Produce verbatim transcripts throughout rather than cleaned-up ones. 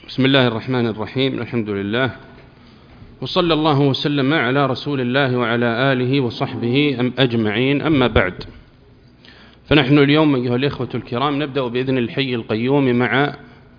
بسم الله الرحمن الرحيم. الحمد لله وصلى الله وسلم على رسول الله وعلى آله وصحبه أجمعين، أما بعد، فنحن اليوم أيها الإخوة الكرام نبدأ بإذن الحي القيوم مع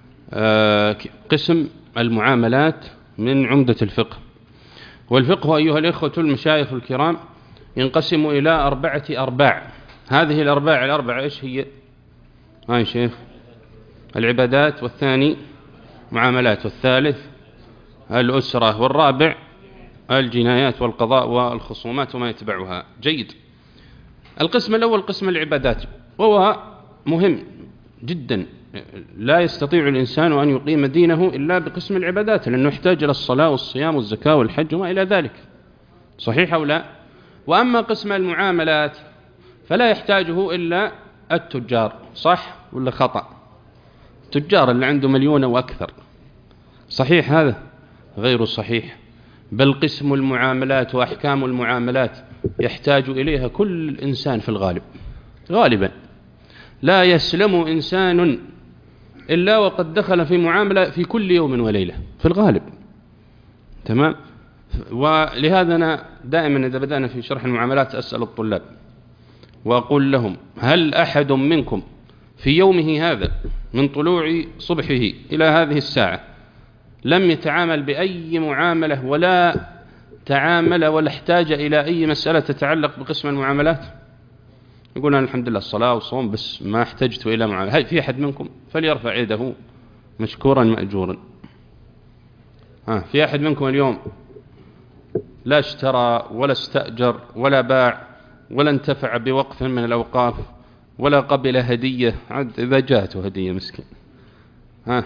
قسم المعاملات من عمدة الفقه. والفقه أيها الإخوة المشايخ الكرام ينقسم إلى أربعة أرباع. هذه الأرباع الأربعة إيش هي؟ هاي شيخ العبادات، والثاني معاملات، والثالث الأسرة، والرابع الجنايات والقضاء والخصومات وما يتبعها. جيد. القسم الأول قسم العبادات، وهو مهم جدا. لا يستطيع الإنسان أن يقيم دينه إلا بقسم العبادات، لأنه يحتاج إلى الصلاة والصيام والزكاة والحج وما إلى ذلك. صحيح أو لا؟ وأما قسم المعاملات فلا يحتاجه إلا التجار. صح ولا خطأ؟ التجار اللي عنده مليون وأكثر. صحيح هذا؟ غير صحيح. بل قسم المعاملات وأحكام المعاملات يحتاج إليها كل إنسان في الغالب. غالبا لا يسلم إنسان إلا وقد دخل في معاملة في كل يوم وليلة في الغالب. تمام. ولهذا أنا دائما إذا بدأنا في شرح المعاملات أسأل الطلاب وأقول لهم: هل أحد منكم في يومه هذا من طلوع صبحه إلى هذه الساعة لم يتعامل بأي معاملة ولا تعامل ولا احتاج إلى أي مسألة تتعلق بقسم المعاملات؟ يقول أنا الحمد لله الصلاة والصوم بس ما احتجت إلى معاملة. هل في أحد منكم فليرفع يده مشكورا مأجورا؟ ها في أحد منكم اليوم لا اشترى ولا استأجر ولا باع ولا انتفع بوقف من الأوقاف ولا قبل هدية؟ عاد إذا جاءته هدية مسكين. ها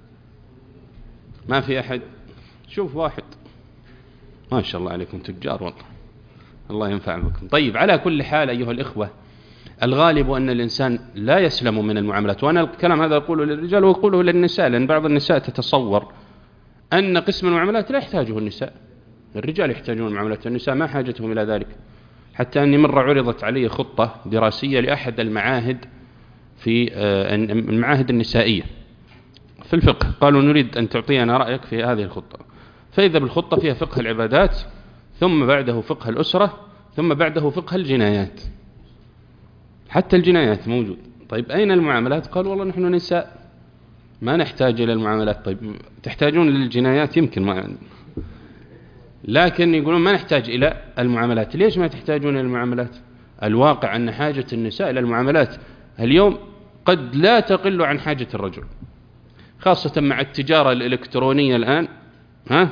ما في أحد؟ شوف واحد. ما شاء الله عليكم تجار والله، الله ينفع بكم. طيب، على كل حال أيها الإخوة، الغالب أن الإنسان لا يسلم من المعاملات. وأنا الكلام هذا أقوله للرجال وأقوله للنساء، لأن بعض النساء تتصور أن قسم المعاملات لا يحتاجه النساء، الرجال يحتاجون المعاملات، النساء ما حاجتهم إلى ذلك. حتى أني مرة عرضت علي خطة دراسية لأحد المعاهد في المعاهد النسائية في الفقه، قالوا نريد أن تعطينا رأيك في هذه الخطة. فإذا بالخطة فيها فقه العبادات، ثم بعده فقه الأسرة، ثم بعده فقه الجنايات. حتى الجنايات موجود. طيب أين المعاملات؟ قالوا والله نحن نساء ما نحتاج إلى المعاملات. طيب تحتاجون للجنايات يمكن ما، لكن يقولون ما نحتاج إلى المعاملات. ليش ما تحتاجون إلى المعاملات؟ الواقع أن حاجة النساء إلى المعاملات اليوم قد لا تقل عن حاجة الرجل، خاصة مع التجارة الإلكترونية الآن. ها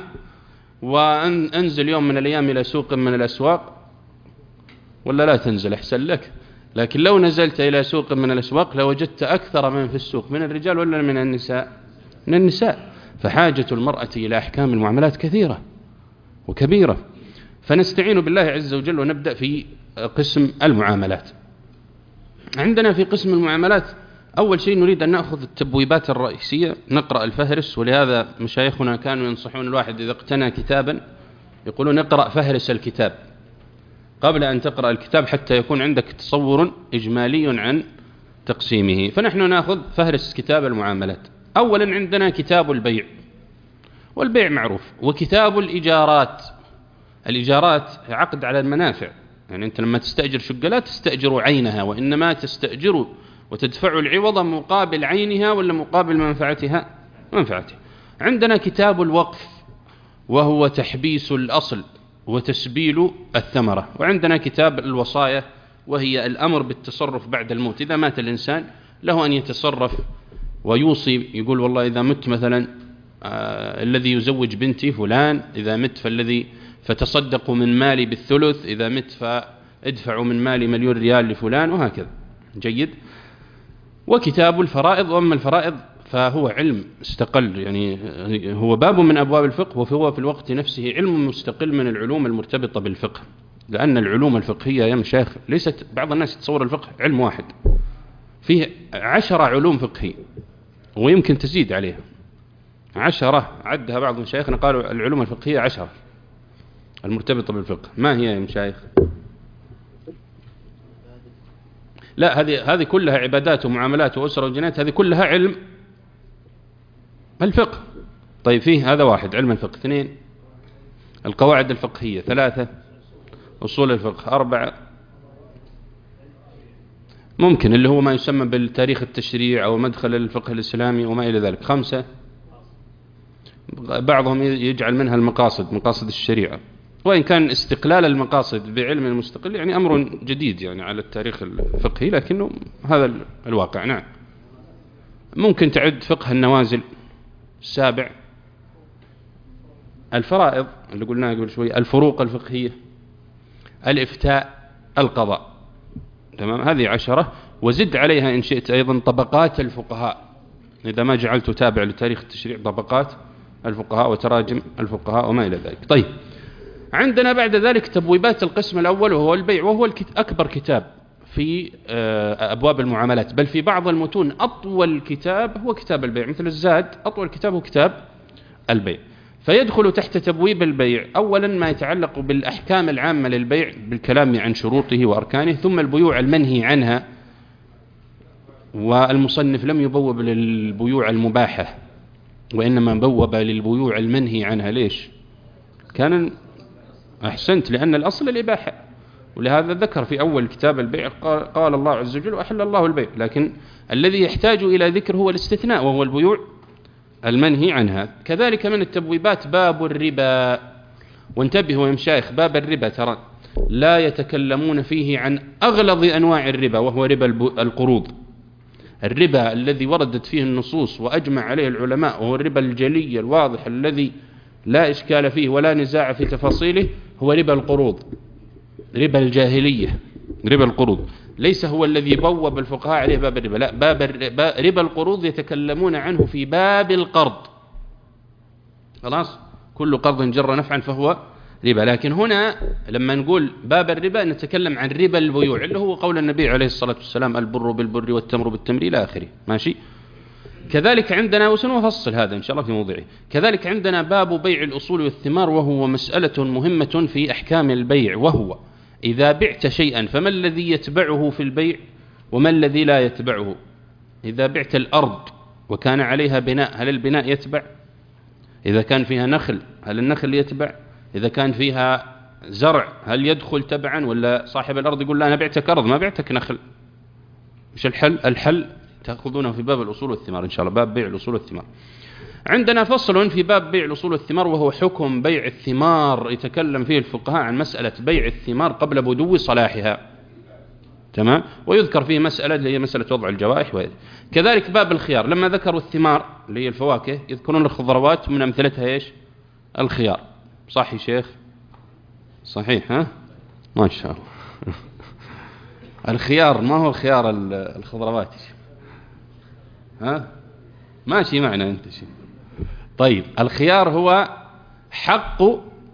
وأنزل يوم من الأيام إلى سوق من الأسواق، ولا لا تنزل أحسن لك، لكن لو نزلت إلى سوق من الأسواق لوجدت أكثر من في السوق من الرجال ولا من النساء؟ من النساء. فحاجة المرأة إلى أحكام المعاملات كثيرة وكبيرة. فنستعين بالله عز وجل ونبدأ في قسم المعاملات. عندنا في قسم المعاملات أول شيء نريد أن نأخذ التبويبات الرئيسية، نقرأ الفهرس. ولهذا مشايخنا كانوا ينصحون الواحد إذا اقتنى كتابا يقولون اقرأ فهرس الكتاب قبل أن تقرأ الكتاب حتى يكون عندك تصور إجمالي عن تقسيمه. فنحن نأخذ فهرس كتاب المعاملات. أولا عندنا كتاب البيع، والبيع معروف، وكتاب الإيجارات. الإيجارات عقد على المنافع، يعني أنت لما تستأجر شقة لا تستأجر عينها، وإنما تستأجر وتدفع العوض مقابل عينها ولا مقابل منفعتها منفعتها. عندنا كتاب الوقف، وهو تحبيس الأصل وتسبيل الثمرة. وعندنا كتاب الوصايا، وهي الأمر بالتصرف بعد الموت. إذا مات الإنسان له أن يتصرف ويوصي، يقول والله إذا مت مثلا آه الذي يزوج بنتي فلان، إذا مت فالذي فتصدقوا من مالي بالثلث، إذا مت فادفعوا من مالي مليون ريال لفلان، وهكذا. جيد. وكتاب الفرائض. وأما الفرائض فهو علم استقل، يعني هو باب من أبواب الفقه، وهو في الوقت نفسه علم مستقل من العلوم المرتبطة بالفقه. لأن العلوم الفقهية يا مشايخ ليست، بعض الناس يتصور الفقه علم واحد، فيه عشرة علوم فقهية ويمكن تزيد عليها. عشرة عدها بعض مشايخنا، قالوا العلوم الفقهية عشرة المرتبطة بالفقه. ما هي يا مشايخ؟ لا، هذه هذه كلها عبادات ومعاملات وأسرة وجنايات، هذه كلها علم الفقه. طيب فيه هذا واحد علم الفقه، اثنين القواعد الفقهية، ثلاثة أصول الفقه، أربعة ممكن اللي هو ما يسمى بالتاريخ التشريع أو مدخل الفقه الإسلامي وما إلى ذلك، خمسة بعضهم يجعل منها المقاصد، مقاصد الشريعة، وإن كان استقلال المقاصد بعلم المستقل يعني أمر جديد يعني على التاريخ الفقهي، لكنه هذا الواقع. نعم ممكن تعد فقه النوازل، السابع الفرائض اللي قلناها قبل شوي، الفروق الفقهية، الإفتاء، القضاء، تمام، هذه عشرة، وزد عليها إن شئت أيضا طبقات الفقهاء، إذا ما جعلت تابع لتاريخ التشريع، طبقات الفقهاء وتراجم الفقهاء وما إلى ذلك. طيب عندنا بعد ذلك تبويبات القسم الأول وهو البيع، وهو أكبر كتاب في أبواب المعاملات، بل في بعض المتون أطول كتاب هو كتاب البيع، مثل الزاد أطول كتاب هو كتاب البيع. فيدخل تحت تبويب البيع أولا ما يتعلق بالأحكام العامة للبيع بالكلام عن شروطه وأركانه، ثم البيوع المنهي عنها، والمصنف لم يبوب للبيوع المباحة وإنما بوب للبيوع المنهي عنها. ليش؟ كان أحسنت، لأن الأصل الإباحة، ولهذا ذكر في أول كتاب البيع قال الله عز وجل وأحل الله البيع، لكن الذي يحتاج إلى ذكر هو الاستثناء وهو البيوع المنهي عنها. كذلك من التبويبات باب الربا، وانتبهوا يا مشايخ، باب الربا ترى لا يتكلمون فيه عن أغلظ أنواع الربا وهو ربا القروض، الربا الذي وردت فيه النصوص وأجمع عليه العلماء، وهو الربا الجلي الواضح الذي لا إشكال فيه ولا نزاع في تفاصيله، هو ربا القروض، ربا الجاهلية، ربا القروض، ليس هو الذي بوب الفقهاء عليه باب الربا، لا، باب ربا القروض يتكلمون عنه في باب القرض، خلاص، كل قرض جر نفعا فهو ربا. لكن هنا لما نقول باب الربا نتكلم عن ربا البيوع، اللي هو قول النبي عليه الصلاة والسلام البر بالبر والتمر بالتمر إلى آخره، ماشي. كذلك عندنا، وسنفصل هذا إن شاء الله في موضعه، كذلك عندنا باب بيع الأصول والثمار، وهو مسألة مهمة في أحكام البيع، وهو إذا بعت شيئا فما الذي يتبعه في البيع وما الذي لا يتبعه. إذا بعت الأرض وكان عليها بناء، هل البناء يتبع؟ إذا كان فيها نخل هل النخل يتبع؟ إذا كان فيها زرع هل يدخل تبعا؟ ولا صاحب الأرض يقول لا أنا بعتك أرض ما بعتك نخل؟ مش الحل؟ الحل تأخذونه في باب الأصول والثمار إن شاء الله، باب بيع الأصول والثمار. عندنا فصل في باب بيع الأصول والثمار وهو حكم بيع الثمار، يتكلم فيه الفقهاء عن مسألة بيع الثمار قبل بدو صلاحها، تمام، ويذكر فيه مسألة اللي هي مسألة وضع الجوائح وهذه. كذلك باب الخيار، لما ذكروا الثمار اللي هي الفواكه يذكرون الخضروات من أمثلتها إيش؟ الخيار، صح يا شيخ؟ صحيح ها؟ ما شاء الله. الخيار ما هو خيار الخضروات، ها؟ ماشي معنا أنت شيء. طيب الخيار هو حق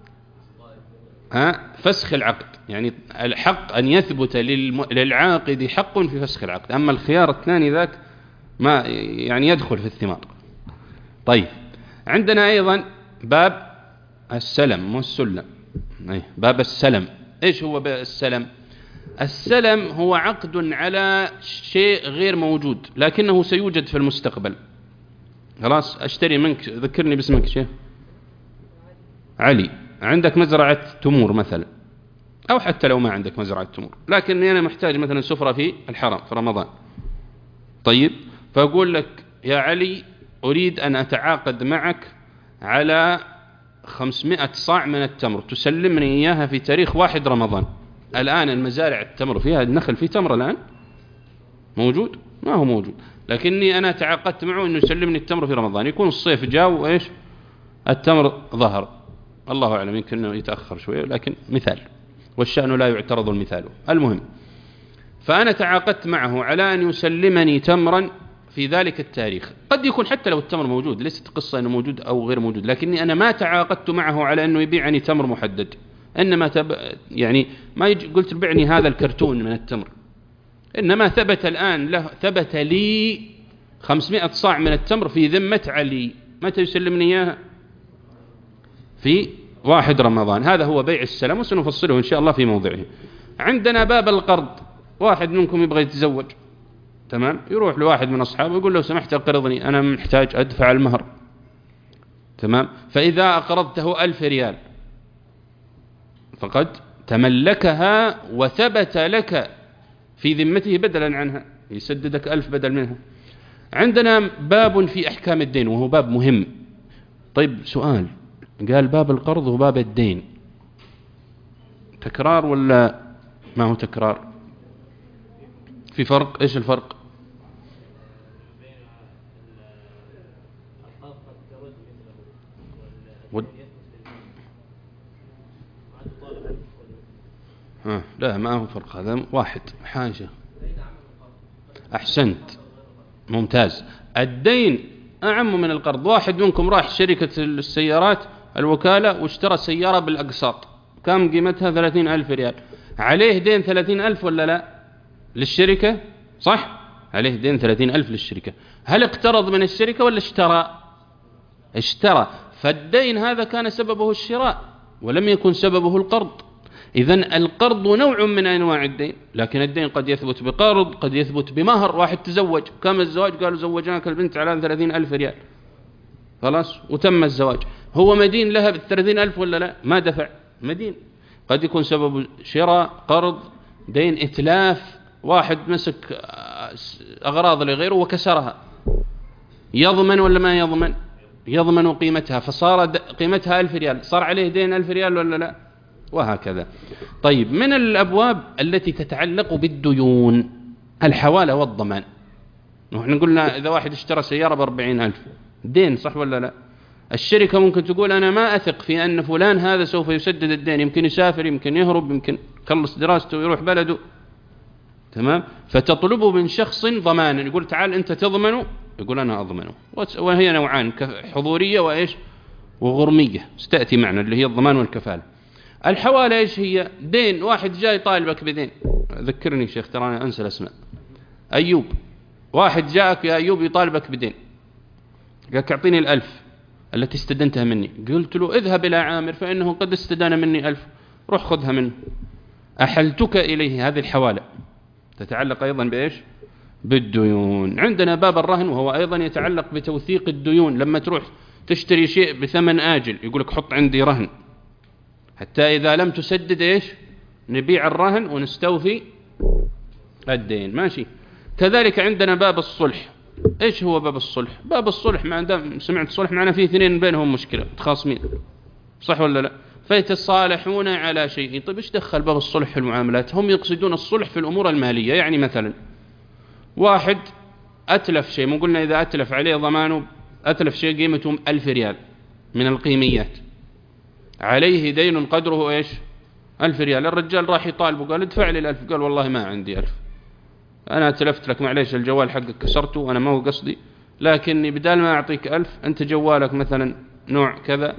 ها فسخ العقد، يعني الحق أن يثبت للعاقد حق في فسخ العقد، أما الخيار الثاني ذاك ما يعني يدخل في الثمار. طيب عندنا أيضا باب السلم والسلم، باب السلم. إيش هو باب السلم؟ السلم هو عقد على شيء غير موجود لكنه سيوجد في المستقبل. خلاص أشتري منك، ذكرني باسمك شيخ. علي، عندك مزرعة تمور مثلا، أو حتى لو ما عندك مزرعة تمور، لكني أنا محتاج مثلا سفرة في الحرم في رمضان. طيب فأقول لك يا علي أريد أن أتعاقد معك على خمسمائة صاع من التمر، تسلمني إياها في تاريخ واحد رمضان. الآن المزارع التمر فيها النخل في تمر الآن موجود؟ ما هو موجود، لكني أنا تعاقدت معه أنه يسلمني التمر في رمضان، يكون الصيف جاء وإيش التمر ظهر، الله أعلم يمكن أنه يتأخر شوية، لكن مثال، والشأن لا يعترض المثال. المهم، فأنا تعاقدت معه على أن يسلمني تمرا في ذلك التاريخ، قد يكون حتى لو التمر موجود، ليست قصة أنه موجود أو غير موجود، لكني أنا ما تعاقدت معه على أنه يبيعني تمر محدد، إنما تب... يعني ما يج... قلت بعني هذا الكرتون من التمر، إنما ثبت الآن له، ثبت لي خمسمائة صاع من التمر في ذمة علي، متى يسلمني إياها؟ في واحد رمضان. هذا هو بيع السلم، وسنفصله إن شاء الله في موضعه. عندنا باب القرض، واحد منكم يبغى يتزوج، تمام، يروح لواحد من أصحابه يقول له سمحت أقرضني، أنا محتاج أدفع المهر. تمام. فإذا أقرضته ألف ريال فقد تملكها وثبت لك في ذمته بدلا عنها، يسددك ألف بدل منها. عندنا باب في أحكام الدين وهو باب مهم. طيب سؤال، قال باب القرض وباب الدين تكرار ولا ما هو تكرار؟ في فرق؟ إيش الفرق؟ و... آه لا ما هو فرق، هذا واحد حاجة. أحسنت، ممتاز. الدين أعم من القرض. واحد منكم راح شركة السيارات الوكالة واشترى سيارة بالأقساط، كم قيمتها؟ ثلاثين ألف ريال، عليه دين ثلاثين ألف ولا لا للشركة؟ صح، عليه دين ثلاثين ألف للشركة. هل اقترض من الشركة ولا اشترى؟ اشترى. فالدين هذا كان سببه الشراء ولم يكن سببه القرض. إذن القرض نوع من أنواع الدين، لكن الدين قد يثبت بقرض، قد يثبت بمهر. واحد تزوج، كم الزواج؟ قالوا زوجناك البنت على ثلاثين ألف ريال، خلاص وتم الزواج. هو مدين لها بالثلاثين ألف ولا لا؟ ما دفع، مدين. قد يكون سبب شراء، قرض، دين، إتلاف. واحد مسك أغراض لغيره وكسرها، يضمن ولا ما يضمن؟ يضمن قيمتها، فصار قيمتها ألف ريال، صار عليه دين ألف ريال ولا لا؟ وهكذا. طيب من الأبواب التي تتعلق بالديون الحوالة والضمان. نحن قلنا إذا واحد اشترى سيارة بأربعين ألف دين، صح ولا لا؟ الشركة ممكن تقول أنا ما أثق في أن فلان هذا سوف يسدد الدين، يمكن يسافر، يمكن يهرب، يمكن يخلص دراسته ويروح بلده، تمام. فتطلبه من شخص ضمانا، يقول تعال أنت تضمنه، يقول أنا أضمنه. وهي نوعان، حضورية وإيش وغرمية، ستأتي معنا اللي هي الضمان والكفالة. الحوالة إيش هي؟ دين، واحد جاي طالبك بدين. ذكرني شيخ ترى أنا أنسى الأسماء. أيوب، واحد جاءك يا أيوب يطالبك بدين، قالك أعطيني الألف التي استدنتها مني. قلت له اذهب إلى عامر فإنه قد استدان مني ألف، روح خذها منه، أحلتك إليه. هذه الحوالة تتعلق أيضا بإيش؟ بالديون. عندنا باب الرهن وهو أيضا يتعلق بتوثيق الديون. لما تروح تشتري شيء بثمن آجل يقولك حط عندي رهن، حتى إذا لم تسدد إيش؟ نبيع الرهن ونستوفي الدين، ماشي. كذلك عندنا باب الصلح. إيش هو باب الصلح؟ باب الصلح ما دام سمعت صلح معنا فيه اثنين بينهم مشكلة متخاصمين، صح ولا لا؟ فيتصالحون على شيء. طيب إيش دخل باب الصلح في المعاملات؟ هم يقصدون الصلح في الأمور المالية. يعني مثلا واحد أتلف شيء، مو قلنا إذا أتلف عليه ضمانه، أتلف شيء قيمته ألف ريال من القيميات، عليه دين قدره إيش؟ ألف ريال. الرجال راح يطالبه، قال ادفع لي الألف، قال والله ما عندي ألف، أنا أتلفت لك، معليش الجوال حقك كسرته، أنا ما هو قصدي، لكني بدال ما أعطيك ألف، أنت جوالك مثلا نوع كذا،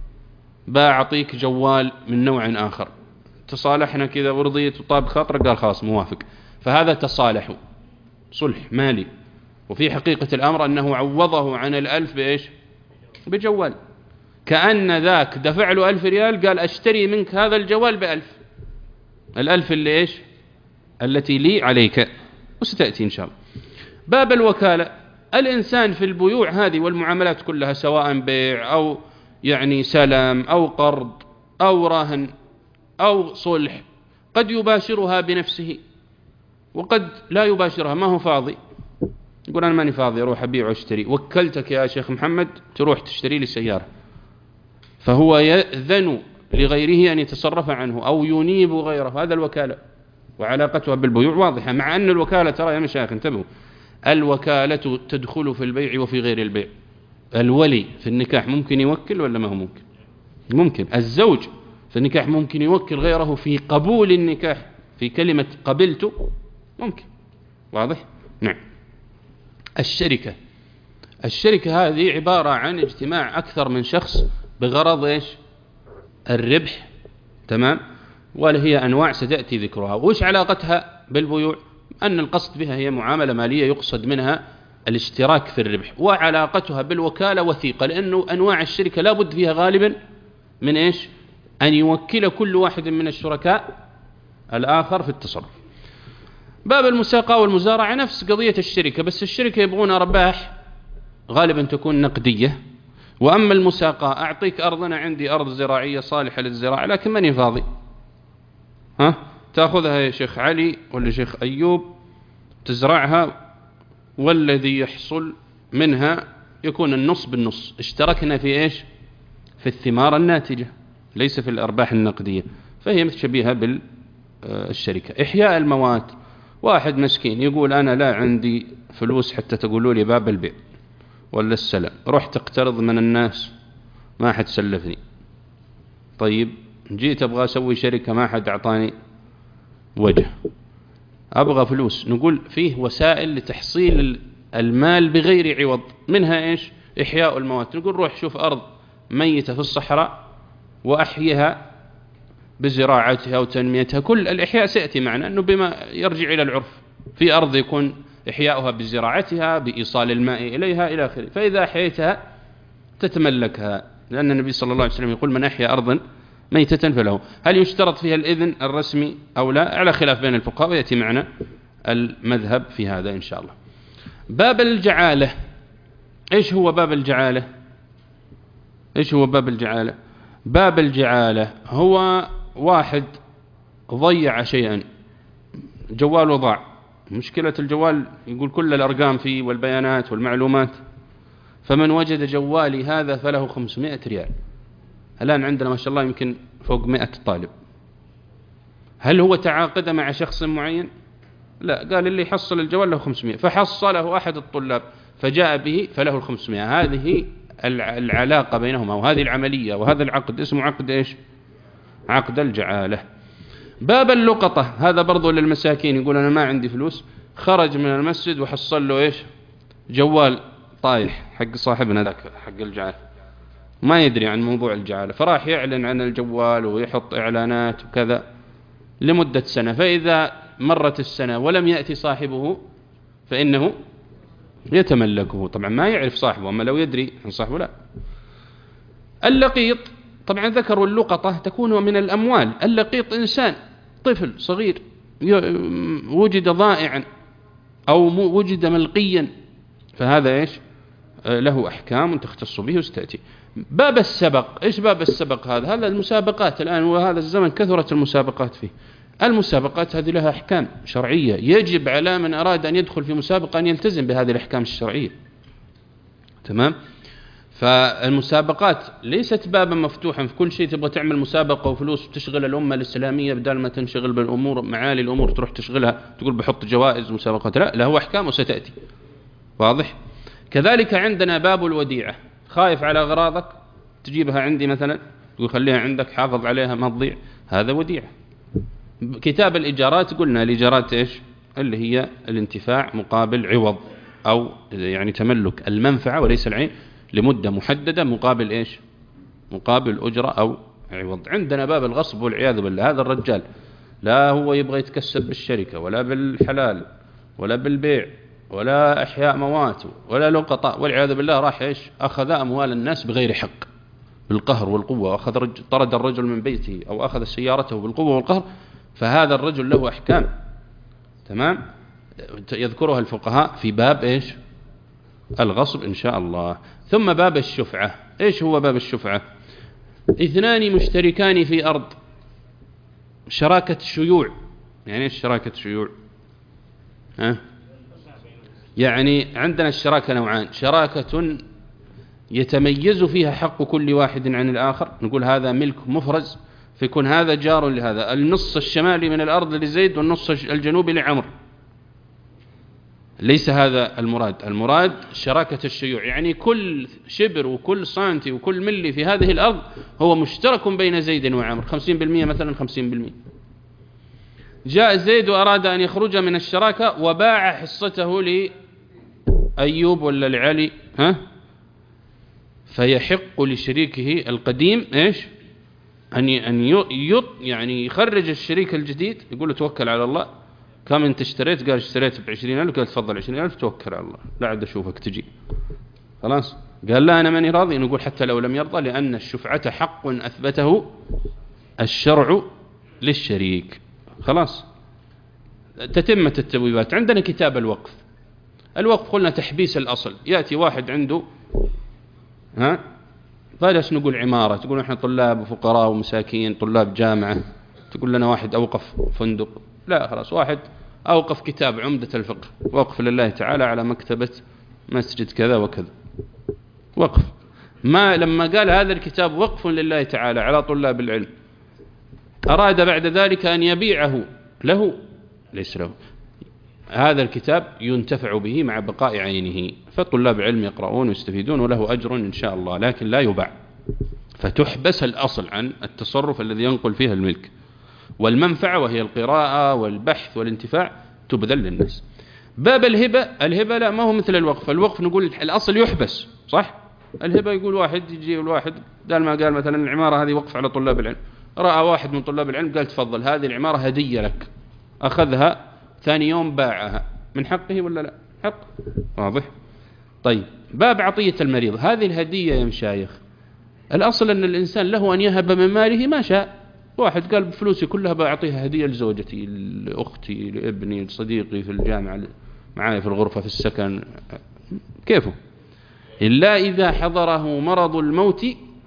بأعطيك جوال من نوع آخر. تصالحنا كذا ورضيت وطاب خاطرك، قال خلاص موافق. فهذا تصالح، صلح مالي. وفي حقيقة الأمر أنه عوضه عن الألف بإيش؟ بجوال. كأن ذاك دفع له ألف ريال، قال أشتري منك هذا الجوال بألف، الألف اللي إيش؟ التي لي عليك، وستأتي إن شاء الله. باب الوكالة. الإنسان في البيوع هذه والمعاملات كلها، سواء بيع أو يعني سلام أو قرض أو رهن أو صلح، قد يباشرها بنفسه وقد لا يباشرها، ما هو فاضي، يقول أنا ماني فاضي أروح أبيع واشتري. وكلتك يا شيخ محمد تروح تشتري لي سيارة، فهو يأذن لغيره أن يتصرف عنه أو ينيب غيره. هذا الوكالة، وعلاقتها بالبيوع واضحة. مع أن الوكالة، ترى يا مشايخ انتبهوا، الوكالة تدخل في البيع وفي غير البيع. الولي في النكاح ممكن يوكل ولا ما هو ممكن؟ ممكن. الزوج في النكاح ممكن يوكل غيره في قبول النكاح، في كلمة قبلت ممكن، واضح؟ نعم. الشركة. الشركة هذه عبارة عن اجتماع أكثر من شخص بغرض إيش؟ الربح، تمام. وهي أنواع ستأتي ذكرها. وإيش علاقتها بالبيوع؟ أن القصد بها هي معاملة مالية يقصد منها الاشتراك في الربح. وعلاقتها بالوكالة وثيقة، لأنه أنواع الشركة لا بد فيها غالبا من إيش؟ أن يوكل كل واحد من الشركاء الآخر في التصرف. باب المساقة والمزارعة نفس قضية الشركة، بس الشركة يبغون أرباح غالبا تكون نقدية، وأما المساقاة أعطيك أرض، أنا عندي أرض زراعية صالحة للزراعة لكن ماني فاضي، ها تأخذها يا شيخ علي ولا شيخ أيوب تزرعها، والذي يحصل منها يكون النص بالنص، اشتركنا في إيش؟ في الثمار الناتجة ليس في الأرباح النقدية، فهي شبيهة بالشركة. إحياء الموات، واحد مسكين يقول أنا لا عندي فلوس حتى تقولوا لي باب البيع ولا السلام، رحت اقترض من الناس ما حد سلفني، طيب جيت أبغى أسوي شركة ما حد أعطاني وجه، أبغى فلوس، نقول فيه وسائل لتحصيل المال بغير عوض، منها إيش؟ إحياء الموات، نقول روح شوف أرض ميتة في الصحراء وأحيها بزراعتها وتنميتها، كل الإحياء سيأتي معنا أنه بما يرجع إلى العرف، في أرض يكون إحياؤها بزراعتها بإيصال الماء إليها إلى آخره، فإذا أحييتها تتملكها، لأن النبي صلى الله عليه وسلم يقول من أحيا أرضا ميتة فله. هل يشترط فيها الإذن الرسمي أو لا؟ على خلاف بين الفقهاء، ويأتي معنا المذهب في هذا إن شاء الله. باب الجعالة، إيش هو باب الجعالة؟ إيش هو باب الجعالة؟ باب الجعالة هو واحد ضيع شيئا، جواله ضاع، مشكلة الجوال يقول كل الأرقام فيه والبيانات والمعلومات، فمن وجد جوالي هذا فله خمسمائة ريال. الآن عندنا ما شاء الله يمكن فوق مائة طالب، هل هو تعاقد مع شخص معين؟ لا، قال اللي يحصل الجوال له خمسمائة، فحصله أحد الطلاب فجاء به فله الخمسمائة. هذه العلاقة بينهما وهذه العملية وهذا العقد اسمه عقد إيش؟ عقد الجعالة. باب اللقطة، هذا برضو للمساكين، يقول أنا ما عندي فلوس، خرج من المسجد وحصل له إيش؟ جوال طايح حق صاحبنا ذاك حق الجعالة، ما يدري عن موضوع الجعالة، فراح يعلن عن الجوال ويحط إعلانات وكذا لمدة سنة، فإذا مرت السنة ولم يأتي صاحبه فإنه يتملكه، طبعا ما يعرف صاحبه، أما لو يدري عن صاحبه لا. اللقيط طبعا ذكروا اللقطة تكون من الأموال، اللقيط إنسان طفل صغير وجد ضائعا أو وجد ملقيا، فهذا إيش؟ له أحكام تختص به وستأتي. باب السبق، إيش باب السبق هذا؟ هذا المسابقات الآن، وهذا الزمن كثرت المسابقات فيه. المسابقات هذه لها أحكام شرعية، يجب على من أراد أن يدخل في مسابقة أن يلتزم بهذه الأحكام الشرعية، تمام؟ فالمسابقات ليست بابا مفتوحا في كل شيء تبغى تعمل مسابقة وفلوس وتشغل الأمة الإسلامية بدل ما تنشغل بالأمور معالي الأمور تروح تشغلها تقول بحط جوائز مسابقات، لا، له أحكام وستأتي، واضح؟ كذلك عندنا باب الوديعة، خايف على أغراضك تجيبها عندي مثلا تقول خليها عندك حافظ عليها ما تضيع، هذا وديعة. كتاب الإيجارات قلنا الإيجارات إيش؟ اللي هي الانتفاع مقابل عوض، أو يعني تملك المنفعة وليس العين لمدة محددة مقابل إيش؟ مقابل أجرة أو عوض. عندنا باب الغصب والعياذ بالله، هذا الرجال لا هو يبغى يتكسب بالشركة ولا بالحلال ولا بالبيع ولا إحياء مواته ولا لقطاء والعياذ بالله، راح إيش؟ أخذ أموال الناس بغير حق بالقهر والقوة، وأخذ رجل طرد الرجل من بيته أو أخذ سيارته بالقوة والقهر، فهذا الرجل له أحكام، تمام؟ يذكرها الفقهاء في باب إيش؟ الغصب إن شاء الله. ثم باب الشفعة، إيش هو باب الشفعة؟ اثنان مشتركان في أرض، شراكة شيوع. يعني إيش شراكة شيوع؟ ها؟ يعني عندنا الشراكة نوعان، شراكة يتميز فيها حق كل واحد عن الآخر، نقول هذا ملك مفرز، فيكون هذا جار لهذا، النص الشمالي من الأرض لزيد والنص الجنوبي لعمر، ليس هذا المراد. المراد شراكة الشيوع، يعني كل شبر وكل سنتي وكل ملي في هذه الأرض هو مشترك بين زيد وعمر، خمسين بالمئة مثلا خمسين بالمئة. جاء زيد وأراد أن يخرج من الشراكة وباع حصته لأيوب ولا لعلي، ها؟ فيحق لشريكه القديم إيش؟ أن أن يط يعني يخرج الشريك الجديد، يقول له توكل على الله، كم أنت اشتريت؟ قال اشتريت بعشرين ألف، قال تفضل عشرين ألف، توكل على الله لا عاد أشوفك تجي، خلاص. قال لا أنا ماني راضي، نقول حتى لو لم يرضى، لأن الشفعة حق أثبته الشرع للشريك، خلاص. تتمة التبويبات. عندنا كتاب الوقف. الوقف قلنا تحبيس الأصل، يأتي واحد عنده ها فلاش نقول عمارة، تقول إحنا طلاب وفقراء ومساكين طلاب جامعة، تقول لنا واحد أوقف فندق، لا خلاص، واحد أوقف كتاب عمدة الفقه، وقف لله تعالى على مكتبة مسجد كذا وكذا، وقف. ما لما قال هذا الكتاب وقف لله تعالى على طلاب العلم، أراد بعد ذلك أن يبيعه له، ليس له، هذا الكتاب ينتفع به مع بقاء عينه، فطلاب العلم يقرؤون ويستفيدون وله أجر إن شاء الله، لكن لا يباع، فتحبس الأصل عن التصرف الذي ينقل فيها الملك، والمنفعة وهي القراءة والبحث والانتفاع تبذل للناس. باب الهبة، الهبة لا ما هو مثل الوقف، الوقف نقول الأصل يحبس صح، الهبة يقول واحد يجي الواحد قال ما قال مثلا العمارة هذه وقف على طلاب العلم، رأى واحد من طلاب العلم قال تفضل هذه العمارة هدية لك، أخذها ثاني يوم باعها، من حقه ولا لا؟ حق، واضح. طيب باب عطية المريض، هذه الهدية يا مشايخ الأصل أن الإنسان له أن يهب من ماله ما شاء، واحد قال بفلوسي كلها بأعطيها هدية لزوجتي لأختي لابني لصديقي في الجامعة معايا في الغرفة في السكن، كيفه، إلا إذا حضره مرض الموت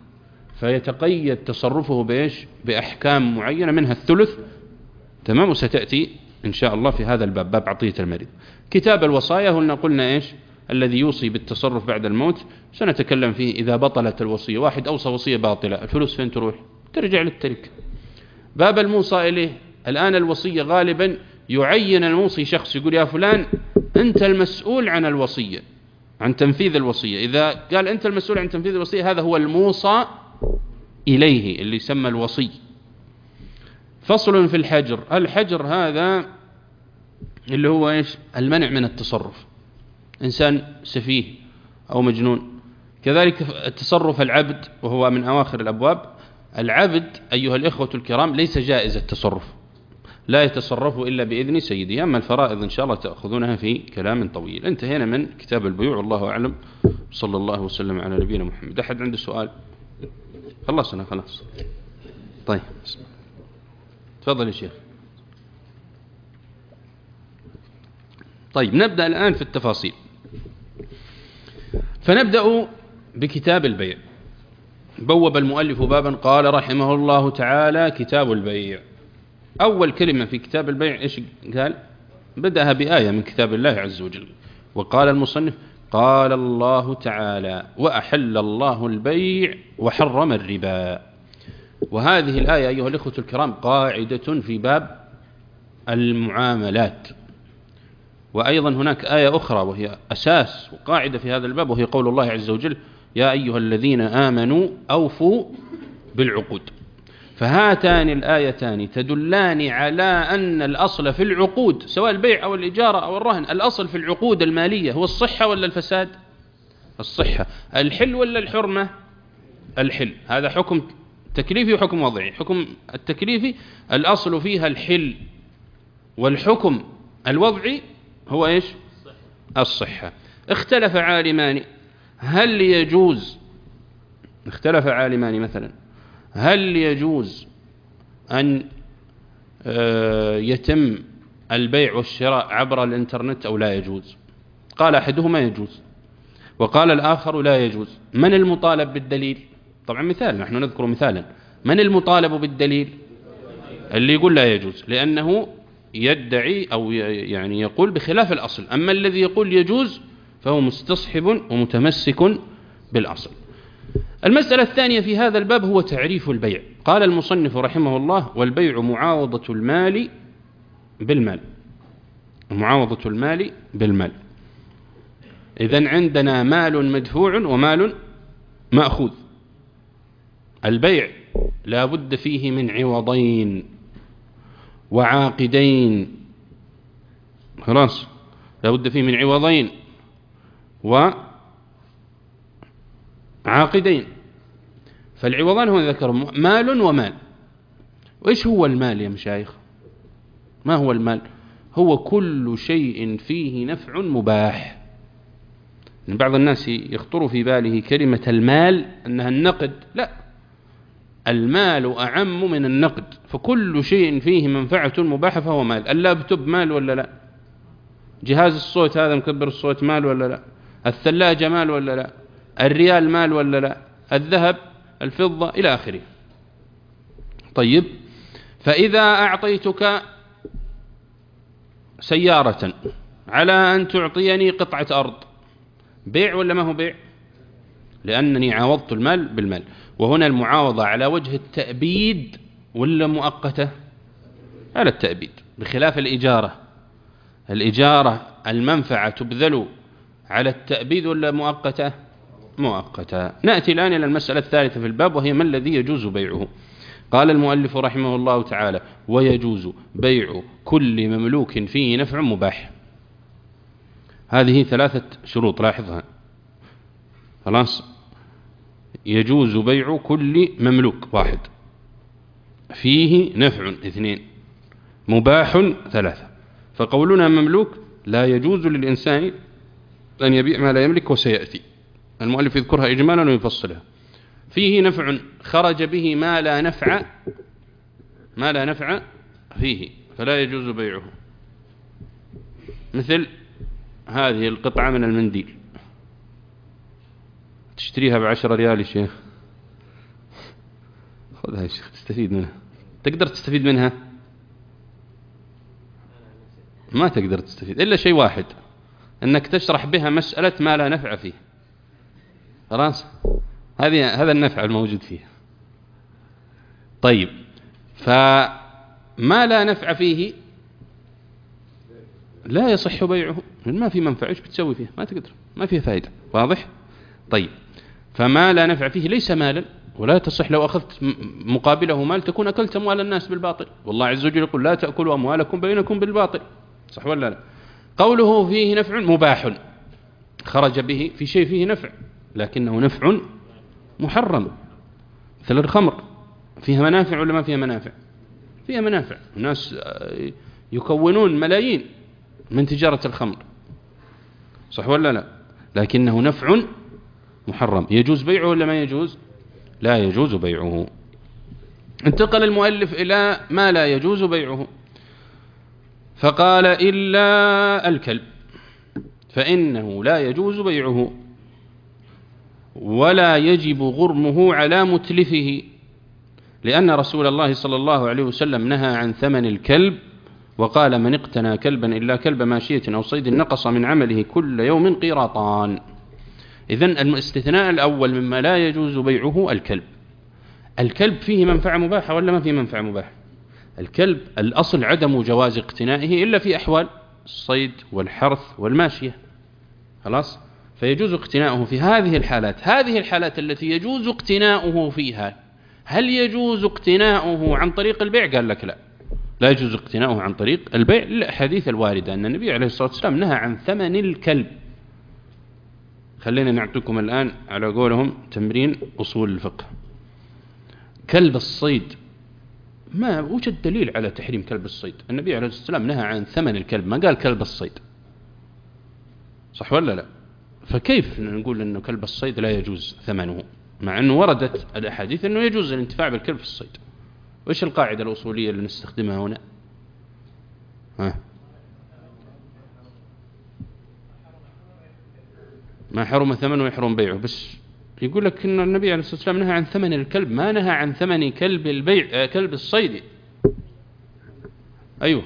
فيتقيد تصرفه بإيش؟ بأحكام معينة منها الثلث، تمام، وستأتي إن شاء الله في هذا الباب، باب عطية المريض. كتاب الوصايا هنا قلنا إيش؟ الذي يوصي بالتصرف بعد الموت، سنتكلم فيه إذا بطلت الوصية، واحد أوصى وصية باطلة، الفلوس فين تروح؟ ترجع للتركة. باب الموصى إليه، الآن الوصية غالبا يعين الموصي شخص يقول يا فلان أنت المسؤول عن الوصية، عن تنفيذ الوصية، إذا قال أنت المسؤول عن تنفيذ الوصية هذا هو الموصى إليه اللي يسمى الوصي. فصل في الحجر، الحجر هذا اللي هو إيش؟ المنع من التصرف، إنسان سفيه أو مجنون. كذلك التصرف العبد، وهو من أواخر الأبواب، العبد أيها الإخوة الكرام ليس جائز التصرف، لا يتصرف إلا بإذن سيدي. أما الفرائض إن شاء الله تأخذونها في كلام طويل. انتهينا من كتاب البيوع، والله أعلم، صلى الله وسلم على نبينا محمد. أحد عنده سؤال؟ خلصنا خلاص. طيب تفضل يا شيخ. طيب نبدأ الآن في التفاصيل، فنبدأ بكتاب البيع. بوب المؤلف بابا قال رحمه الله تعالى كتاب البيع. أول كلمة في كتاب البيع إيش قال؟ بدأها بآية من كتاب الله عز وجل، وقال المصنف قال الله تعالى وأحل الله البيع وحرم الربا. وهذه الآية أيها الإخوة الكرام قاعدة في باب المعاملات. وأيضا هناك آية أخرى وهي أساس وقاعدة في هذا الباب، وهي قول الله عز وجل يا أيها الذين آمنوا أوفوا بالعقود. فهاتان الآيتان تدلان على أن الأصل في العقود سواء البيع أو الإجارة أو الرهن، الأصل في العقود المالية هو الصحة ولا الفساد؟ الصحة. الحل ولا الحرمة؟ الحل. هذا حكم تكليفي وحكم وضعي. حكم التكليفي الأصل فيها الحل، والحكم الوضعي هو إيش؟ الصحة. اختلف عالمان هل يجوز، اختلف عالمان مثلا هل يجوز أن يتم البيع والشراء عبر الإنترنت أو لا يجوز؟ قال أحدهما يجوز وقال الآخر لا يجوز. من المطالب بالدليل؟ طبعا مثال، نحن نذكر مثالا. من المطالب بالدليل؟ اللي يقول لا يجوز، لأنه يدعي أو يعني يقول بخلاف الأصل. أما الذي يقول يجوز فهو مستصحب ومتمسك بالأصل. المسألة الثانية في هذا الباب هو تعريف البيع. قال المصنف رحمه الله والبيع معاوضة المال بالمال، معاوضة المال بالمال. إذن عندنا مال مدفوع ومال مأخوذ. البيع لا بد فيه من عوضين وعاقدين، خلاص لا بد فيه من عوضين وعاقدين. فالعوضان هو ذكر مال ومال. وإيش هو المال يا مشايخ؟ ما هو المال؟ هو كل شيء فيه نفع مباح. بعض الناس يخطر في باله كلمة المال أنها النقد، لا، المال أعم من النقد. فكل شيء فيه منفعة مباحة فهو مال. اللابتوب مال ولا لا؟ جهاز الصوت هذا مكبر الصوت مال ولا لا؟ الثلاجة مال ولا لا؟ الريال مال ولا لا؟ الذهب، الفضة إلى آخره. طيب، فإذا أعطيتك سيارة على أن تعطيني قطعة أرض، بيع ولا ما هو بيع؟ لأنني عوضت المال بالمال. وهنا المعاوضة على وجه التأبيد ولا مؤقتة؟ على التأبيد، بخلاف الإجارة. الإجارة المنفعة تبذل على التأبيد ولا مؤقتة؟ مؤقتة. نأتي الآن إلى المسألة الثالثة في الباب، وهي ما الذي يجوز بيعه. قال المؤلف رحمه الله تعالى: ويجوز بيع كل مملوك فيه نفع مباح. هذه ثلاثة شروط لاحظها. خلاص، يجوز بيع كل مملوك، واحد، فيه نفع، اثنين، مباح، ثلاثة. فقولنا مملوك لا يجوز للإنسان أن يبيع ما لا يملك، وسيأتي المؤلف يذكرها إجمالا ويفصلها. فيه نفع خرج به ما لا نفع ما لا نفع فيه، فلا يجوز بيعه. مثل هذه القطعة من المنديل، تشتريها بعشرة ريال يا شيخ، خذها يا شيخ تستفيد منها. تقدر تستفيد منها؟ ما تقدر تستفيد إلا شيء واحد، أنك تشرح بها مسألة ما لا نفع فيه. خلاص، هذه هذا النفع الموجود فيها. طيب، فما لا نفع فيه لا يصح بيعه، ما في منفعة، ايش بتسوي فيه؟ ما تقدر، ما فيه فائدة. واضح؟ طيب، فما لا نفع فيه ليس مالا، ولا تصح لو أخذت مقابله مال تكون أكلت أموال الناس بالباطل. والله عز وجل يقول: لا تأكلوا أموالكم بينكم بالباطل. صح ولا لا؟ قوله فيه نفع مباح، خرج به في شيء فيه نفع لكنه نفع محرم، مثل الخمر، فيها منافع ولا ما فيها منافع؟ فيها منافع، الناس يكونون ملايين من تجارة الخمر. صح ولا لا؟ لكنه نفع محرم، يجوز بيعه ولا ما يجوز؟ لا يجوز بيعه. انتقل المؤلف إلى ما لا يجوز بيعه، فقال: إلا الكلب فإنه لا يجوز بيعه، ولا يجب غرمه على متلفه، لأن رسول الله صلى الله عليه وسلم نهى عن ثمن الكلب، وقال: من اقتنى كلبا إلا كلب ماشية أو صيد نقص من عمله كل يوم قيراطان. إذن الاستثناء الأول مما لا يجوز بيعه الكلب. الكلب فيه منفعة مباحة ولا ما فيه منفعة مباحة؟ الكلب الأصل عدم جواز اقتنائه إلا في أحوال الصيد والحرث والماشية. خلاص، فيجوز اقتناؤه في هذه الحالات. هذه الحالات التي يجوز اقتناؤه فيها، هل يجوز اقتناؤه عن طريق البيع؟ قال لك لا، لا يجوز اقتناؤه عن طريق البيع للأحاديث الواردة أن النبي عليه الصلاة والسلام نهى عن ثمن الكلب. خلينا نعطيكم الآن على قولهم تمرين أصول الفقه. كلب الصيد، ما وجد دليل على تحريم كلب الصيد. النبي عليه الصلاة والسلام نهى عن ثمن الكلب، ما قال كلب الصيد. صح ولا لا؟ فكيف نقول أنه كلب الصيد لا يجوز ثمنه، مع أنه وردت الأحاديث أنه يجوز الانتفاع بالكلب في الصيد؟ وإيش القاعدة الأصولية اللي نستخدمها هنا؟ ها؟ ما حرم ثمنه يحرم بيعه، بس يقول لك أن النبي عليه الصلاة والسلام نهى عن ثمن الكلب، ما نهى عن ثمن كلب البيع، كلب الصيد. أيوه،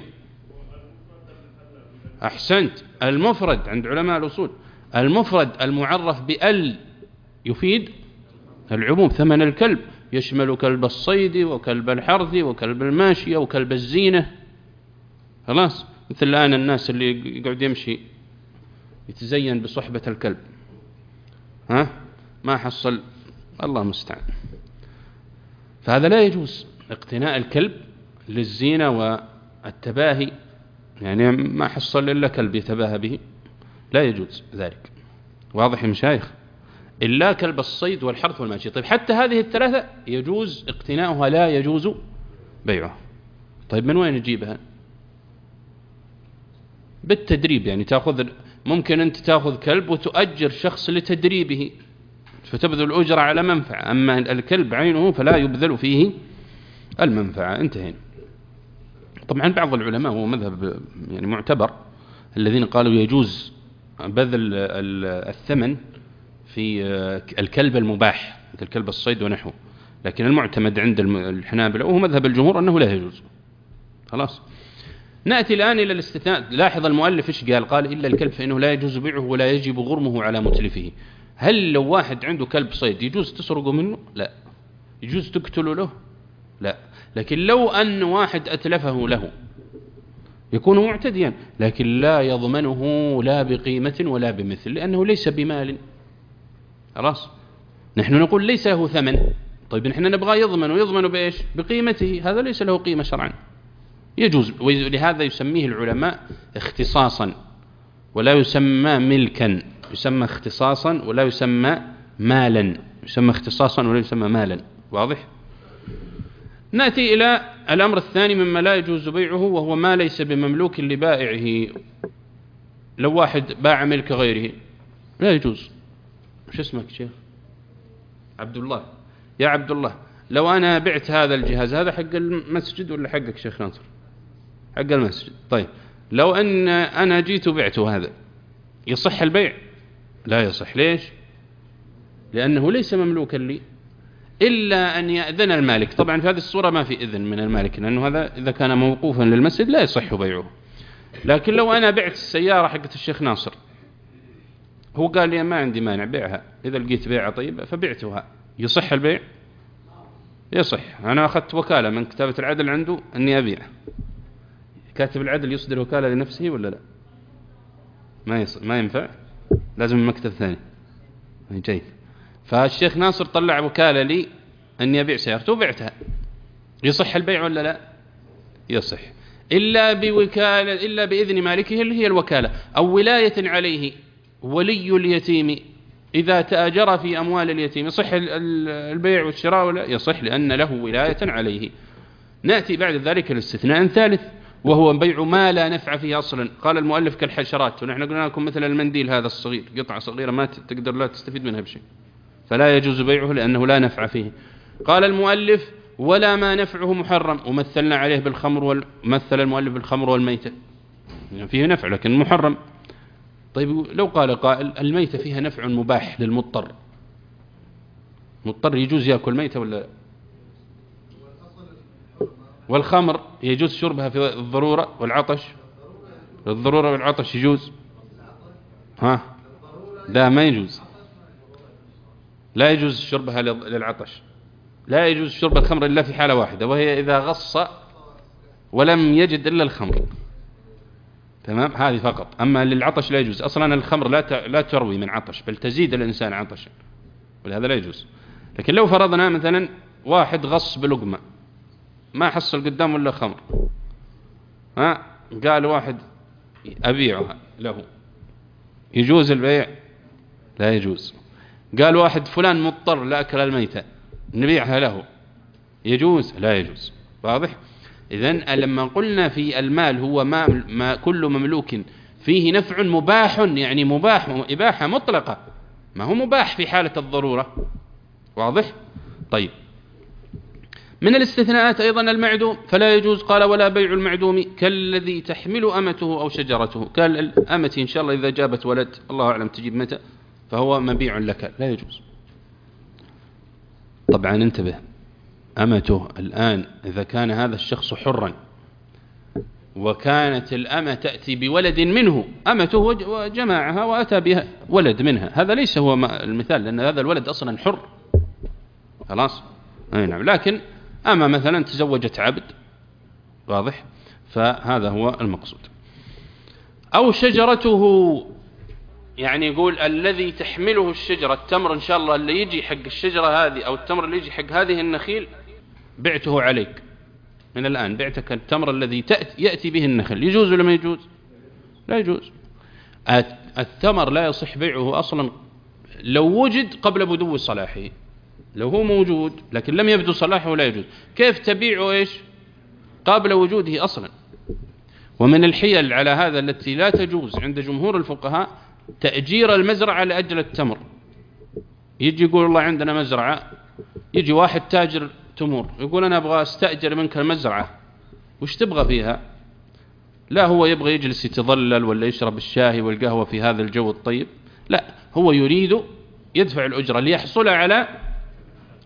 أحسنت. المفرد عند علماء الأصول، المفرد المعرف بأل يفيد العموم. ثمن الكلب يشمل كلب الصيد وكلب الحرث وكلب الماشية وكلب الزينة. خلاص، مثل الآن الناس اللي يقعد يمشي يتزين بصحبة الكلب، ها ما حصل، الله مستعان. فهذا لا يجوز اقتناء الكلب للزينة والتباهي، يعني ما حصل إلا كلب يتباهى به، لا يجوز ذلك. واضح يا مشايخ؟ إلا كلب الصيد والحرث والماشية. طيب، حتى هذه الثلاثة يجوز اقتناؤها، لا يجوز بيعها. طيب، من وين نجيبها؟ بالتدريب، يعني تأخذ، ممكن أنت تأخذ كلب وتؤجر شخص لتدريبه فتبذل الأجرة على منفعة، أما الكلب عينه فلا يبذل فيه المنفعة. انتهينا. طبعا بعض العلماء هو مذهب يعني معتبر، الذين قالوا يجوز بذل الثمن في الكلب المباح، مثل كلب الصيد ونحوه، لكن المعتمد عند الحنابلة وهو مذهب الجمهور أنه لا يجوز. خلاص. نأتي الآن إلى الاستثناء. لاحظ المؤلف إيش قال؟ قال إلا الكلب فإنه لا يجوز بيعه ولا يجب غرمه على متلفه. هل لو واحد عنده كلب صيد يجوز تسرقه منه؟ لا. يجوز تقتله له؟ لا. لكن لو أن واحد أتلفه له يكون معتديا، لكن لا يضمنه لا بقيمة ولا بمثل، لأنه ليس بمال. خلاص. نحن نقول ليس له ثمن، طيب نحن نبغى يضمن، ويضمن بإيش؟ بقيمته، هذا ليس له قيمة شرعا، يجوز. ولهذا يسميه العلماء اختصاصا، ولا يسمى ملكا، يسمى اختصاصا ولا يسمى مالا، يسمى اختصاصا ولا يسمى مالا. واضح؟ نأتي إلى الأمر الثاني مما لا يجوز بيعه، وهو ما ليس بمملوك لبائعه. لو واحد باع ملك غيره لا يجوز. وش اسمك شيخ؟ عبد الله. يا عبد الله، لو أنا بعت هذا الجهاز، هذا حق المسجد ولا حقك شيخ ناصر؟ حق المسجد. طيب لو أن أنا جيت وبعته هذا، يصح البيع؟ لا يصح. ليش؟ لأنه ليس مملوكا لي إلا أن يأذن المالك. طبعا في هذه الصورة ما في إذن من المالك، لأنه هذا إذا كان موقوفا للمسجد لا يصح بيعه. لكن لو أنا بعت السيارة حقت الشيخ ناصر، هو قال لي ما عندي مانع بيعها، إذا لقيت بيعة طيبة فبعتها، يصح البيع؟ يصح. أنا أخذت وكالة من كتابة العدل عنده أني أبيع، كاتب العدل يصدر وكالة لنفسه ولا لا؟ ما يص... ما ينفع، لازم مكتب ثاني. جيد. فالشيخ ناصر طلع وكالة لي أني أبيع سيارته وبعتها، يصح البيع ولا لا؟ يصح، إلا بوكالة، إلا بإذن مالكه اللي هي الوكالة، أو ولاية عليه ولي اليتيم إذا تآجر في أموال اليتيم. يصح البيع والشراء ولا؟ يصح، لأن له ولاية عليه. نأتي بعد ذلك الاستثناء ثالث، وهو بيع ما لا نفع فيه أصلا. قال المؤلف كالحشرات، ونحن قلنا لكم مثل المنديل هذا الصغير، قطعة صغيرة ما تقدر لا تستفيد منها بشيء، فلا يجوز بيعه لأنه لا نفع فيه. قال المؤلف ولا ما نفعه محرم، ومثلنا عليه بالخمر، ومثل المؤلف بالخمر والميتة، يعني فيه نفع لكن محرم. طيب لو قال قائل الميتة فيها نفع مباح للمضطر، مضطر يجوز يأكل ميتة ولا؟ والخمر يجوز شربها في الضرورة والعطش؟ الضرورة والعطش يجوز؟ ها؟ لا ما يجوز، لا يجوز شربها للعطش. لا يجوز شرب الخمر إلا في حالة واحدة، وهي إذا غص ولم يجد إلا الخمر. تمام؟ هذه فقط. أما للعطش لا يجوز. أصلا الخمر لا لا تروي من عطش، بل تزيد الإنسان عطشا، ولهذا لا يجوز. لكن لو فرضنا مثلا واحد غص بلقمة ما حصل قدامه إلا خمر، ها قال واحد أبيعها له، يجوز البيع؟ لا يجوز. قال واحد فلان مضطر لأكل الميتة نبيعها له، يجوز؟ لا يجوز. واضح؟ إذن لما قلنا في المال هو ما, ما كل مملوك فيه نفع مباح، يعني مباح إباحة مطلقة، ما هو مباح في حالة الضرورة. واضح؟ طيب من الاستثناءات أيضا المعدوم، فلا يجوز. قال ولا بيع المعدوم كالذي تحمل أمته أو شجرته. قال الأمة إن شاء الله إذا جابت ولد الله أعلم تجيب متى، فهو مبيع لك، لا يجوز. طبعا انتبه، أمته الآن إذا كان هذا الشخص حرا وكانت الأمة تأتي بولد منه، أمته وجمعها وأتى بها ولد منها، هذا ليس هو المثال، لأن هذا الولد أصلا حر. خلاص؟ أي نعم. لكن أما مثلا تزوجت عبد، واضح؟ فهذا هو المقصود. أو شجرته، يعني يقول الذي تحمله الشجرة، التمر إن شاء الله اللي يجي حق الشجرة هذه، أو التمر اللي يجي حق هذه النخيل، بعته عليك من الآن، بعتك التمر الذي يأتي به النخل، يجوز ولا ما يجوز؟ لا يجوز. التمر لا يصح بيعه أصلا لو وجد قبل بدو صلاحه، لو هو موجود لكن لم يبدو صلاحه لا يجوز. كيف تبيعه إيش قبل وجوده أصلا؟ ومن الحيل على هذا التي لا تجوز عند جمهور الفقهاء تأجير المزرعة لأجل التمر. يجي يقول الله عندنا مزرعة، يجي واحد تاجر تمور يقول أنا أبغى أستأجر منك المزرعة، وش تبغى فيها؟ لا هو يبغى يجلس يتظلل ولا يشرب الشاي والقهوة في هذا الجو الطيب، لا، هو يريد يدفع الأجرة ليحصل على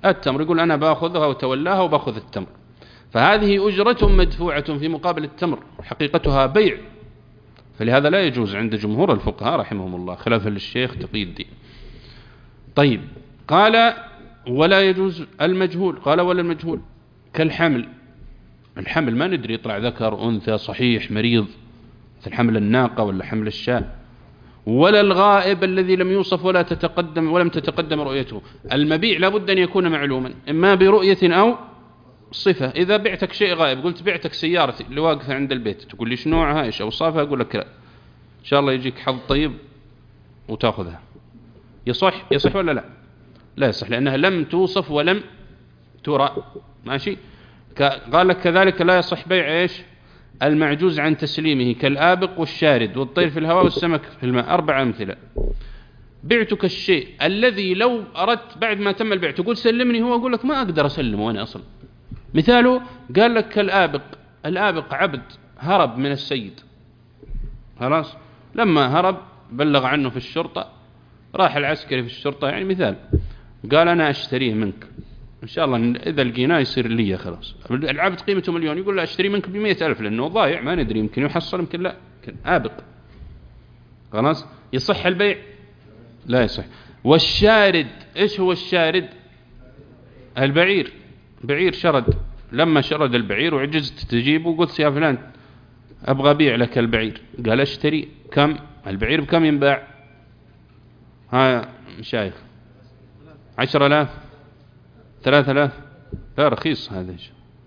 التمر، يقول أنا بأخذها وتولاها وبأخذ التمر، فهذه أجرة مدفوعة في مقابل التمر، حقيقتها بيع، فلهذا لا يجوز عند جمهور الفقهاء رحمهم الله خلافا للشيخ تقي الدين. طيب، قال ولا يجوز المجهول، قال ولا المجهول كالحمل، الحمل ما ندري يطلع ذكر أنثى صحيح مريض مثل حمل الناقة ولا حمل الشاة، ولا الغائب الذي لم يوصف ولا تتقدم ولم تتقدم رؤيته. المبيع لابد أن يكون معلوما إما برؤية أو صفة. إذا بعتك شيء غائب، قلت بعتك سيارتي اللي واقفة عند البيت، تقول لي شنو نوعها إيش أوصافها، أقول لك لا إن شاء الله يجيك حظ طيب وتأخذها، يصح يصح ولا لا؟ لا يصح، لأنها لم توصف ولم ترى. ماشي. قال لك كذلك لا يصح بيع إيش المعجوز عن تسليمه كالآبق والشارد والطير في الهواء والسمك في الماء. أربع أمثلة. بعتك الشيء الذي لو أردت بعد ما تم البيع تقول سلمني، هو أقول لك ما أقدر أسلمه وأنا أصلا. مثاله قال لك كالآبق، الآبق عبد هرب من السيد، خلاص لما هرب بلغ عنه في الشرطة، راح العسكري في الشرطة يعني مثال، قال أنا أشتريه منك إن شاء الله إذا لقيناه يصير لي خلاص. العبد قيمته مليون، يقول لا أشتري منك بمئة ألف لأنه ضايع ما ندري يمكن يحصل يمكن لا، يمكن آبق، خلاص يصح البيع؟ لا يصح. والشارد، إيش هو الشارد؟ البعير، بعير شرد، لما شرد البعير وعجزت تجيبه قلت يا فلان أبغى أبيع لك البعير، قال اشتري. كم البعير بكم ينباع؟ ها مشايخ عشر آلاف ثلاثة آلاف؟ لا رخيص هذا، من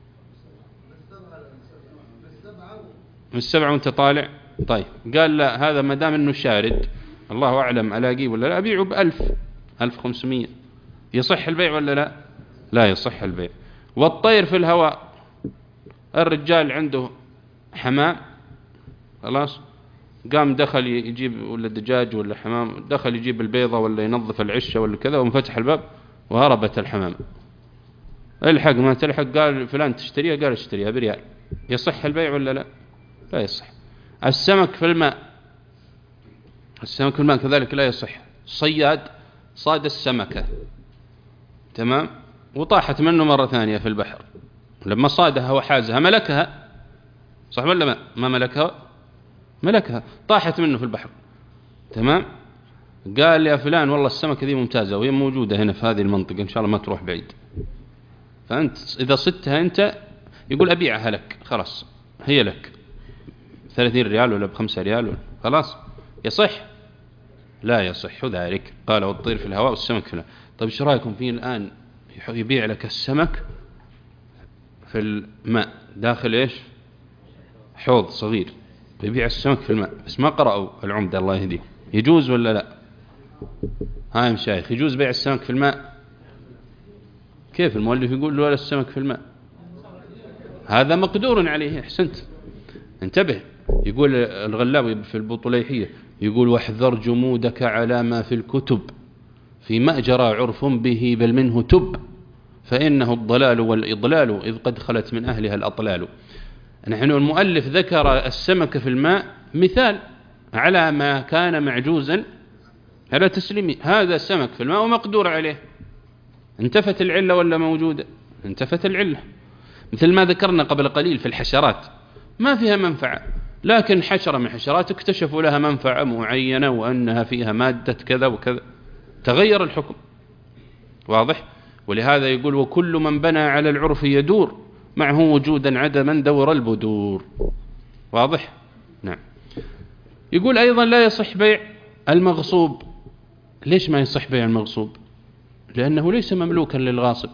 السبعة وانت طالع. طيب قال لا هذا ما دام انه شارد الله أعلم ألاقيه ولا لا، أبيعه بألف ألف خمسمية، يصح البيع ولا لا؟ لا يصح البيع. والطير في الهواء، الرجال عنده حمام خلاص، قام دخل يجيب ولا دجاج ولا حمام، دخل يجيب البيضة ولا ينظف العشة ولا كذا، ومفتح الباب وهربت الحمام، الحق ما تلحق، قال فلان تشتريها، قال اشتريها بريال، يصح البيع ولا لا؟ لا يصح. السمك في الماء، السمك في الماء كذلك لا يصح. صياد صاد السمكة تمام وطاحت منه مرة ثانية في البحر، لما صادها وحازها ملكها، صح ولا ما؟ ما ملكها؟ ملكها، طاحت منه في البحر تمام، قال يا فلان والله السمكة ذي ممتازة وهي موجودة هنا في هذه المنطقة إن شاء الله ما تروح بعيد، فأنت إذا صدتها أنت يقول أبيعها لك خلاص هي لك ثلاثين ريال ولا بخمسة ريال ولا خلاص، يصح؟ لا يصح ذلك. قال والطير في الهواء والسمك في الماء. طيب ايش رايكم فيه الآن يبيع لك السمك في الماء داخل ايش حوض صغير، يبيع السمك في الماء، بس ما قرأوا العمدة الله يهديهم، يجوز ولا لا؟ هاي مشايخ يجوز بيع السمك في الماء؟ كيف المؤلف يقول ولا السمك في الماء؟ هذا مقدور عليه. احسنت انتبه. يقول الغلابي في البطليحية يقول واحذر جمودك على ما في الكتب في ما جرى عرف به بل منه تب، فإنه الضلال والإضلال إذ قد خلت من أهلها الأطلال. نحن المؤلف ذكر السمك في الماء مثال على ما كان معجوزا على تسليمه، هذا سمك في الماء ومقدور عليه، انتفت العلة ولا موجودة؟ انتفت العلة. مثل ما ذكرنا قبل قليل في الحشرات ما فيها منفعة، لكن حشرة من الحشرات اكتشفوا لها منفعة معينة وأنها فيها مادة كذا وكذا، تغير الحكم. واضح؟ ولهذا يقول وكل من بنى على العرف يدور معه وجودا عدما دور البدور. واضح؟ نعم. يقول أيضا لا يصح بيع المغصوب. ليش ما يصح بيع المغصوب؟ لأنه ليس مملوكا للغاصب.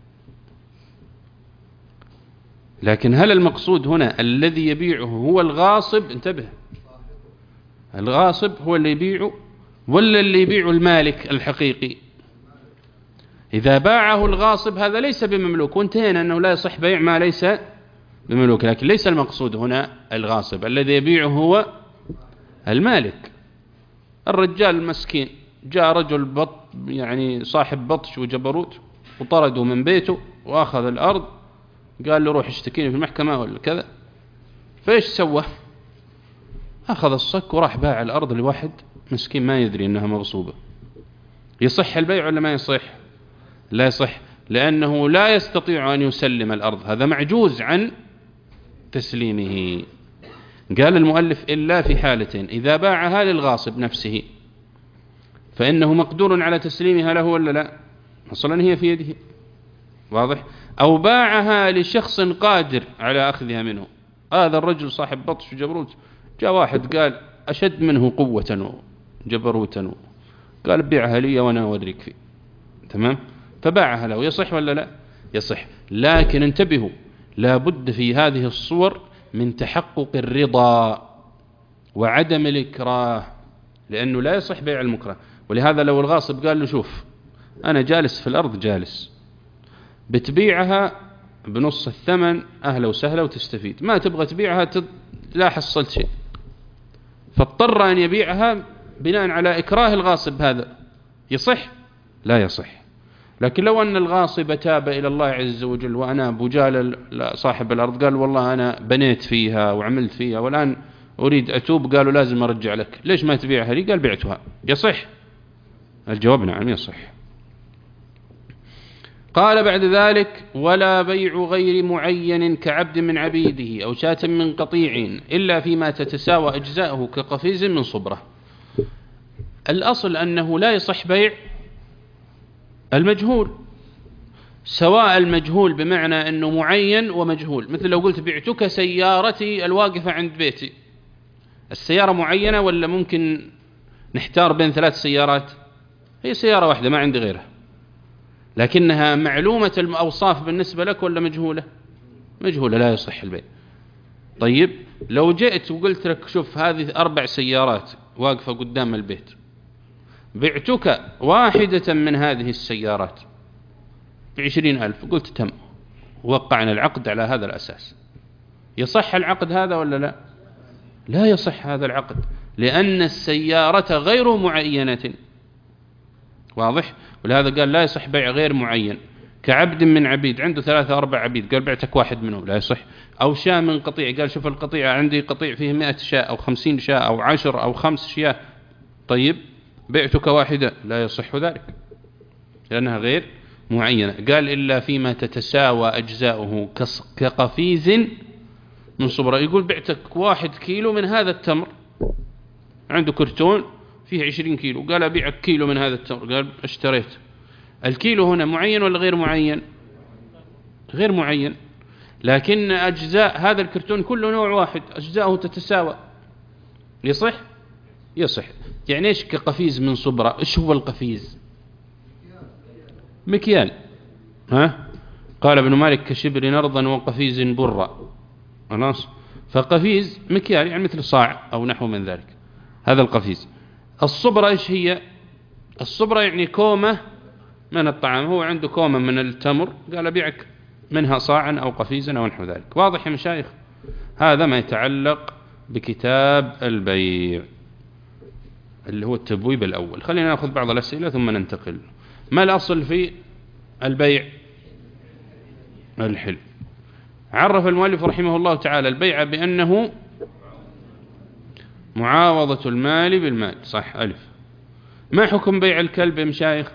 لكن هل المقصود هنا الذي يبيعه هو الغاصب؟ انتبه، الغاصب هو اللي يبيعه ولا اللي يبيعه المالك الحقيقي؟ إذا باعه الغاصب هذا ليس بمملوك، وانتهينا أنه لا يصح بيع ما ليس بمملوك. لكن ليس المقصود هنا الغاصب، الذي يبيعه هو المالك. الرجال المسكين جاء رجل بط يعني صاحب بطش وجبروت وطرده من بيته وأخذ الأرض، قال له روح اشتكيني في المحكمة ولا كذا، فإيش سوى؟ أخذ الصك وراح باع الأرض لواحد مسكين ما يدري أنها مغصوبة. يصح البيع ولا ما يصح؟ لا يصح. لأنه لا يستطيع أن يسلم الأرض، هذا معجوز عن تسليمه. قال المؤلف إلا في حالتين: إذا باعها للغاصب نفسه فإنه مقدور على تسليمها له ولا لا؟ أصلا هي في يده، واضح؟ أو باعها لشخص قادر على أخذها منه، هذا الرجل صاحب بطش وجبروت، جاء واحد قال أشد منه قوة وجبروتا قال بيعها لي وأنا أوريك فيه، تمام؟ فباعها له، يصح ولا لا؟ يصح. لكن انتبهوا، لا بد في هذه الصور من تحقق الرضا وعدم الإكراه، لأنه لا يصح بيع المكره. ولهذا لو الغاصب قال له شوف أنا جالس في الأرض جالس، بتبيعها بنص الثمن أهلا وسهلا وتستفيد، ما تبغى تبيعها تد... لا حصلت شيء، فاضطر أن يبيعها بناء على إكراه الغاصب، هذا يصح؟ لا يصح. لكن لو أن الغاصب تاب إلى الله عز وجل وأنا بجال صاحب الأرض قال والله أنا بنيت فيها وعملت فيها والآن أريد أتوب، قالوا لازم أرجع لك، ليش ما تبيعها لي؟ قال بعتها، يصح؟ الجواب نعم يصح. قال بعد ذلك: ولا بيع غير معين كعبد من عبيده أو شاة من قطيع إلا فيما تتساوى أجزاؤه كقفيز من صبرة. الأصل أنه لا يصح بيع المجهول، سواء المجهول بمعنى أنه معين ومجهول، مثل لو قلت بعتك سيارتي الواقفة عند بيتي، السيارة معينة ولا ممكن نحتار بين ثلاث سيارات؟ هي سيارة واحدة ما عندي غيرها، لكنها معلومة الأوصاف بالنسبة لك ولا مجهولة؟ مجهولة، لا يصح البيع. طيب لو جئت وقلت لك شوف هذه أربع سيارات واقفة قدام البيت، بعتك واحدة من هذه السيارات بعشرين ألف، قلت تم، وقعنا العقد على هذا الأساس، يصح العقد هذا ولا لا؟ لا يصح هذا العقد، لأن السيارة غير معينة، واضح؟ ولهذا قال لا يصح بيع غير معين. كعبد من عبيد، عنده ثلاثة أربع عبيد، قال بعتك واحد منهم، لا يصح. أو شاة من قطيع، قال شوف القطيع عندي قطيع فيه مئة شاة أو خمسين شاة أو عشر أو خمس شياه، طيب بعتك واحدة، لا يصح ذلك لأنها غير معينة. قال إلا فيما تتساوى أجزاؤه كقفيز من صبرة، يقول بعتك واحد كيلو من هذا التمر، عنده كرتون فيه عشرين كيلو، قال أبيعك كيلو من هذا التمر، قال اشتريت. الكيلو هنا معين ولا غير معين؟ غير معين، لكن أجزاء هذا الكرتون كله نوع واحد، أجزاؤه تتساوى، يصح؟ يصح. يعني إيش كقفيز من صبرة؟ إيش هو القفيز؟ مكيال، ها؟ قال ابن مالك كشبر نرضا وقفيز برا، خلاص؟ فقفيز مكيال يعني مثل صاع أو نحو من ذلك، هذا القفيز. الصبرة إيش هي؟ الصبرة يعني كومة من الطعام، هو عنده كومة من التمر، قال أبيعك منها صاعا أو قفيزا أو نحو ذلك. واضح يا مشايخ؟ هذا ما يتعلق بكتاب البيع اللي هو التبويب الأول. خلينا نأخذ بعض الأسئلة ثم ننتقل. ما الأصل في البيع؟ الحل. عرف المؤلف رحمه الله تعالى البيع بأنه معاوضة المال بالمال، صح، ألف. ما حكم بيع الكلب يا مشايخ؟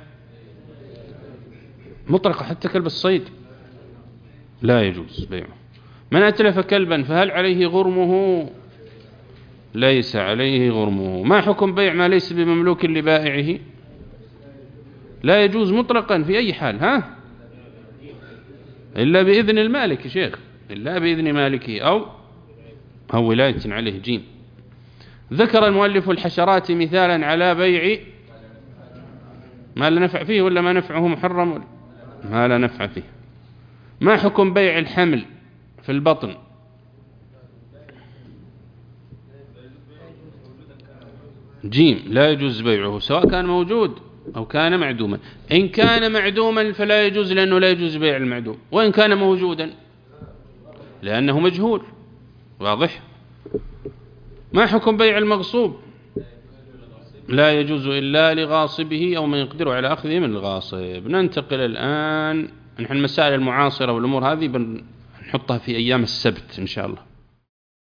مطلقة، حتى كلب الصيد لا يجوز بيعه. من أتلف كلبا فهل عليه غرمه؟ ليس عليه غرمه. ما حكم بيع ما ليس بمملوك لبائعه؟ لا يجوز مطلقا في أي حال، ها؟ إلا بإذن المالك يا شيخ، إلا بإذن مالكه أو أو ولاية عليه، جيم. ذكر المؤلف الحشرات مثالا على بيع ما لا نفع فيه ولا ما نفعه محرم؟ ما لا نفع فيه. ما حكم بيع الحمل في البطن؟ جيم، لا يجوز بيعه سواء كان موجود أو كان معدوما. إن كان معدوما فلا يجوز لأنه لا يجوز بيع المعدوم، وإن كان موجودا لأنه مجهول، واضح؟ ما حكم بيع المغصوب؟ لا يجوز إلا لغاصبه أو من يقدر على أخذه من الغاصب. ننتقل الآن، نحن المسائل المعاصرة والأمور هذه بنحطها في أيام السبت إن شاء الله.